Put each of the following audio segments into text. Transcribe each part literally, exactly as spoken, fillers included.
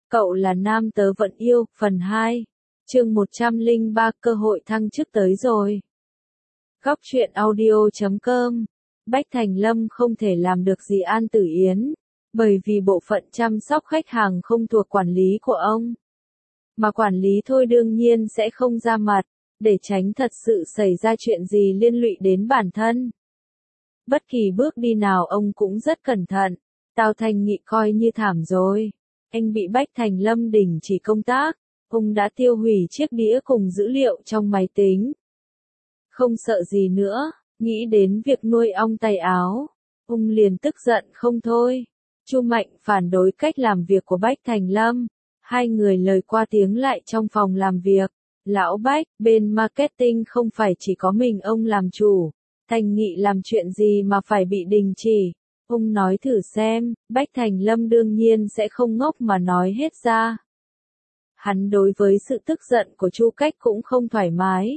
Cậu là nam tớ vẫn yêu, phần hai. Chương một trăm lẻ ba cơ hội thăng chức tới rồi. Góc truyện audio chấm com. Bách Thành Lâm không thể làm được gì An Tử Yến, bởi vì bộ phận chăm sóc khách hàng không thuộc quản lý của ông. Mà quản lý thôi đương nhiên sẽ không ra mặt, để tránh thật sự xảy ra chuyện gì liên lụy đến bản thân. Bất kỳ bước đi nào ông cũng rất cẩn thận. Tào Thành Nghị coi như thảm rồi. Anh bị Bách Thành Lâm đình chỉ công tác, ông đã tiêu hủy chiếc đĩa cùng dữ liệu trong máy tính. Không sợ gì nữa, nghĩ đến việc nuôi ong tay áo, ông liền tức giận không thôi. Chu Mạnh phản đối cách làm việc của Bách Thành Lâm, hai người lời qua tiếng lại trong phòng làm việc. Lão Bách, bên marketing không phải chỉ có mình ông làm chủ, Thành Nghị làm chuyện gì mà phải bị đình chỉ. Ông nói thử xem, Bách Thành Lâm đương nhiên sẽ không ngốc mà nói hết ra. Hắn đối với sự tức giận của Chu Cách cũng không thoải mái.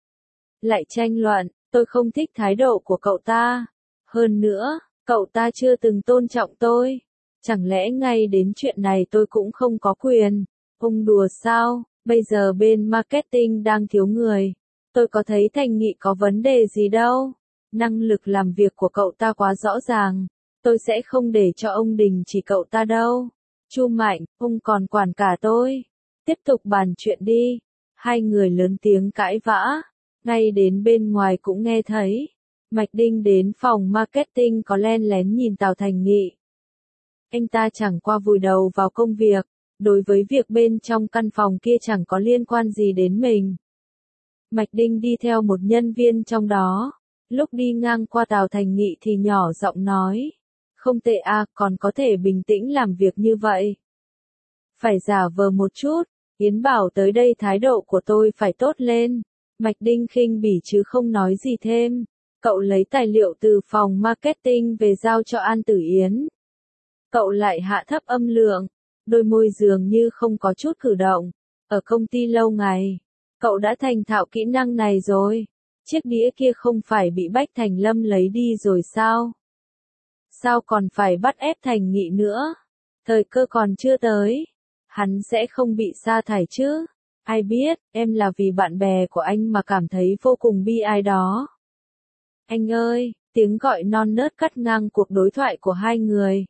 Lại tranh luận, tôi không thích thái độ của cậu ta. Hơn nữa, cậu ta chưa từng tôn trọng tôi. Chẳng lẽ ngay đến chuyện này tôi cũng không có quyền? Ông đùa sao, bây giờ bên marketing đang thiếu người. Tôi có thấy Thành Nghị có vấn đề gì đâu. Năng lực làm việc của cậu ta quá rõ ràng. Tôi sẽ không để cho ông đình chỉ cậu ta đâu. Chu Mạnh, ông còn quản cả tôi. Tiếp tục bàn chuyện đi. Hai người lớn tiếng cãi vã. Ngay đến bên ngoài cũng nghe thấy. Mạch Đinh đến phòng marketing có len lén nhìn Tào Thành Nghị. Anh ta chẳng qua vùi đầu vào công việc. Đối với việc bên trong căn phòng kia chẳng có liên quan gì đến mình. Mạch Đinh đi theo một nhân viên trong đó. Lúc đi ngang qua Tào Thành Nghị thì nhỏ giọng nói. Không tệ à, còn có thể bình tĩnh làm việc như vậy. Phải giả vờ một chút, Yến bảo tới đây thái độ của tôi phải tốt lên. Mạch Đinh khinh bỉ chứ không nói gì thêm. Cậu lấy tài liệu từ phòng marketing về giao cho An Tử Yến. Cậu lại hạ thấp âm lượng, đôi môi dường như không có chút cử động. Ở công ty lâu ngày, cậu đã thành thạo kỹ năng này rồi. Chiếc đĩa kia không phải bị Bách Thành Lâm lấy đi rồi sao? Sao còn phải bắt ép Thành Nghị nữa? Thời cơ còn chưa tới. Hắn sẽ không bị sa thải chứ? Ai biết, em là vì bạn bè của anh mà cảm thấy vô cùng bi ai đó. Anh ơi, tiếng gọi non nớt cắt ngang cuộc đối thoại của hai người.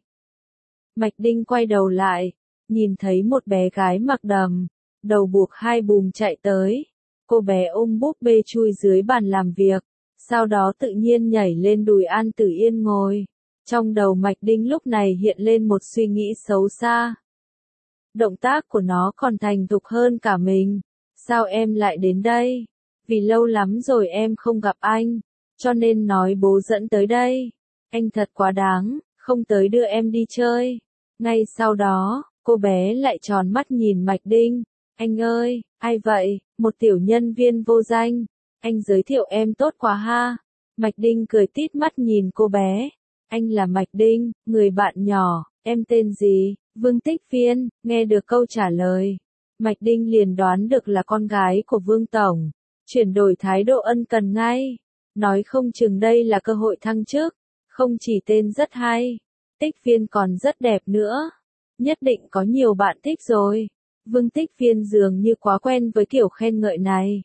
Mạch Đinh quay đầu lại, nhìn thấy một bé gái mặc đầm, đầu buộc hai bùm chạy tới. Cô bé ôm búp bê chui dưới bàn làm việc, sau đó tự nhiên nhảy lên đùi An Tử Yên ngồi. Trong đầu Mạch Đinh lúc này hiện lên một suy nghĩ xấu xa. Động tác của nó còn thành thục hơn cả mình. Sao em lại đến đây? Vì lâu lắm rồi em không gặp anh, cho nên nói bố dẫn tới đây. Anh thật quá đáng, không tới đưa em đi chơi. Ngay sau đó, cô bé lại tròn mắt nhìn Mạch Đinh. Anh ơi, ai vậy? Một tiểu nhân viên vô danh. Anh giới thiệu em tốt quá ha. Mạch Đinh cười tít mắt nhìn cô bé. Anh là Mạch Đinh, người bạn nhỏ, em tên gì? Vương Tích Phiên. Nghe được câu trả lời, Mạch Đinh liền đoán được là con gái của Vương Tổng. Chuyển đổi thái độ ân cần ngay. Nói không chừng đây là cơ hội thăng chức. Không chỉ tên rất hay, Tích Phiên còn rất đẹp nữa. Nhất định có nhiều bạn thích rồi. Vương Tích Phiên dường như quá quen với kiểu khen ngợi này.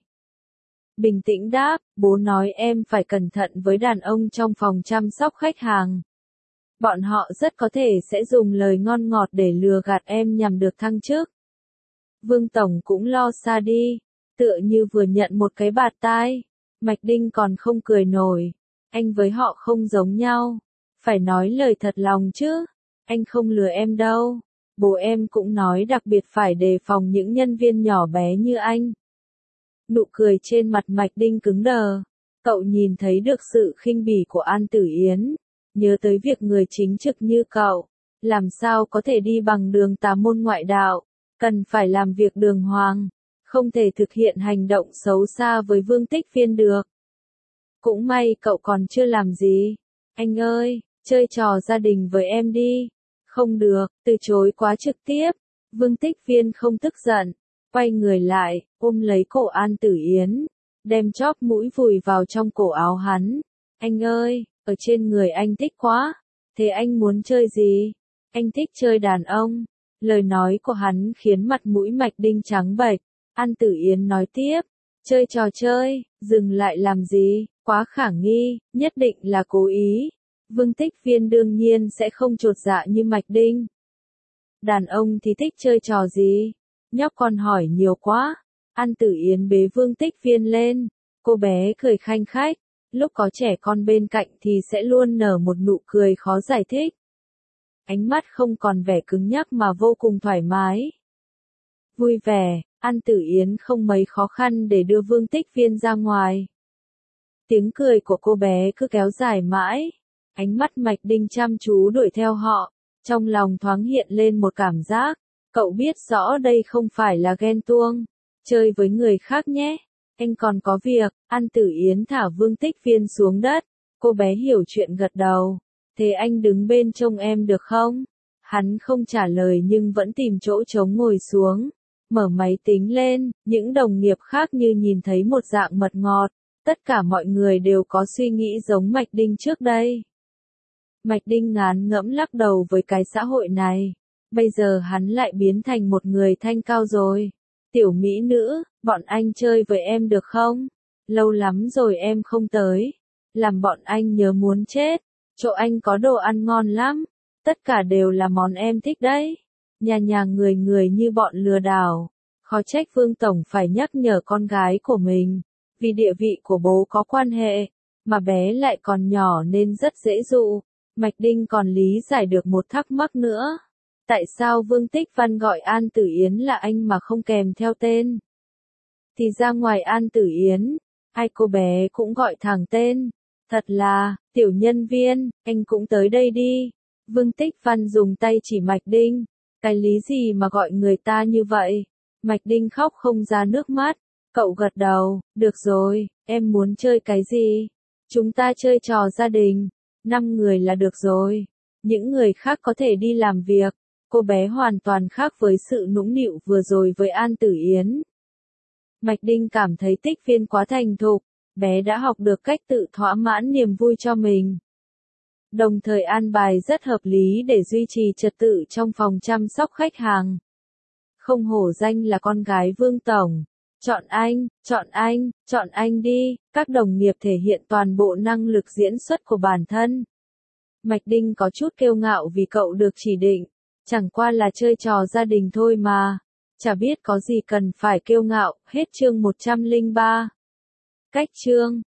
Bình tĩnh đáp, bố nói em phải cẩn thận với đàn ông trong phòng chăm sóc khách hàng. Bọn họ rất có thể sẽ dùng lời ngon ngọt để lừa gạt em nhằm được thăng chức. Vương Tổng cũng lo xa đi, tựa như vừa nhận một cái bạt tai. Mạch Đinh còn không cười nổi. Anh với họ không giống nhau. Phải nói lời thật lòng chứ. Anh không lừa em đâu. Bố em cũng nói đặc biệt phải đề phòng những nhân viên nhỏ bé như anh. Nụ cười trên mặt Mạch Đinh cứng đờ. Cậu nhìn thấy được sự khinh bỉ của An Tử Yến. Nhớ tới việc người chính trực như cậu, làm sao có thể đi bằng đường tà môn ngoại đạo, cần phải làm việc đường hoàng, không thể thực hiện hành động xấu xa với Vương Tích Phiên được. Cũng may cậu còn chưa làm gì. Anh ơi, chơi trò gia đình với em đi. Không được, từ chối quá trực tiếp. Vương Tích Phiên không tức giận, quay người lại, ôm lấy cổ An Tử Yến, đem chóp mũi vùi vào trong cổ áo hắn. Anh ơi, ở trên người anh thích quá. Thế anh muốn chơi gì? Anh thích chơi đàn ông. Lời nói của hắn khiến mặt mũi Mạch Đinh trắng bệch. An Tử Yến nói tiếp, chơi trò chơi, dừng lại làm gì, quá khả nghi, nhất định là cố ý. Vương Tích Viên đương nhiên sẽ không chột dạ như Mạch Đinh. Đàn ông thì thích chơi trò gì? Nhóc con hỏi nhiều quá. An Tử Yến bế Vương Tích Viên lên, cô bé cười khanh khách, lúc có trẻ con bên cạnh thì sẽ luôn nở một nụ cười khó giải thích. Ánh mắt không còn vẻ cứng nhắc mà vô cùng thoải mái. Vui vẻ, An Tử Yến không mấy khó khăn để đưa Vương Tích Viên ra ngoài. Tiếng cười của cô bé cứ kéo dài mãi, ánh mắt Mạch Đinh chăm chú đuổi theo họ, trong lòng thoáng hiện lên một cảm giác, cậu biết rõ đây không phải là ghen tuông, chơi với người khác nhé, anh còn có việc. An Tử Yến thả Vương Tích Viên xuống đất, cô bé hiểu chuyện gật đầu, thế anh đứng bên trông em được không? Hắn không trả lời nhưng vẫn tìm chỗ trống ngồi xuống, mở máy tính lên, những đồng nghiệp khác như nhìn thấy một dạng mật ngọt, tất cả mọi người đều có suy nghĩ giống Mạch Đinh trước đây. Mạch Đinh ngán ngẫm lắc đầu với cái xã hội này, bây giờ hắn lại biến thành một người thanh cao rồi. Tiểu mỹ nữ, bọn anh chơi với em được không? Lâu lắm rồi em không tới, làm bọn anh nhớ muốn chết, chỗ anh có đồ ăn ngon lắm, tất cả đều là món em thích đấy. Nhà nhà người người như bọn lừa đảo, khó trách Vương Tổng phải nhắc nhở con gái của mình, vì địa vị của bố có quan hệ, mà bé lại còn nhỏ nên rất dễ dụ. Mạch Đinh còn lý giải được một thắc mắc nữa. Tại sao Vương Tích Văn gọi An Tử Yến là anh mà không kèm theo tên? Thì ra ngoài An Tử Yến, hai cô bé cũng gọi thẳng tên. Thật là, tiểu nhân viên, anh cũng tới đây đi. Vương Tích Văn dùng tay chỉ Mạch Đinh. Cái lý gì mà gọi người ta như vậy? Mạch Đinh khóc không ra nước mắt. Cậu gật đầu, được rồi, em muốn chơi cái gì? Chúng ta chơi trò gia đình. Năm người là được rồi. Những người khác có thể đi làm việc. Cô bé hoàn toàn khác với sự nũng nịu vừa rồi với An Tử Yến. Mạch Đinh cảm thấy Tích Viên quá thành thục, bé đã học được cách tự thỏa mãn niềm vui cho mình. Đồng thời an bài rất hợp lý để duy trì trật tự trong phòng chăm sóc khách hàng. Không hổ danh là con gái Vương Tổng. Chọn anh, chọn anh, chọn anh đi, các đồng nghiệp thể hiện toàn bộ năng lực diễn xuất của bản thân. Mạch Đinh có chút kiêu ngạo vì cậu được chỉ định, chẳng qua là chơi trò gia đình thôi mà, chả biết có gì cần phải kiêu ngạo. Hết chương một trăm lẻ ba. Cách chương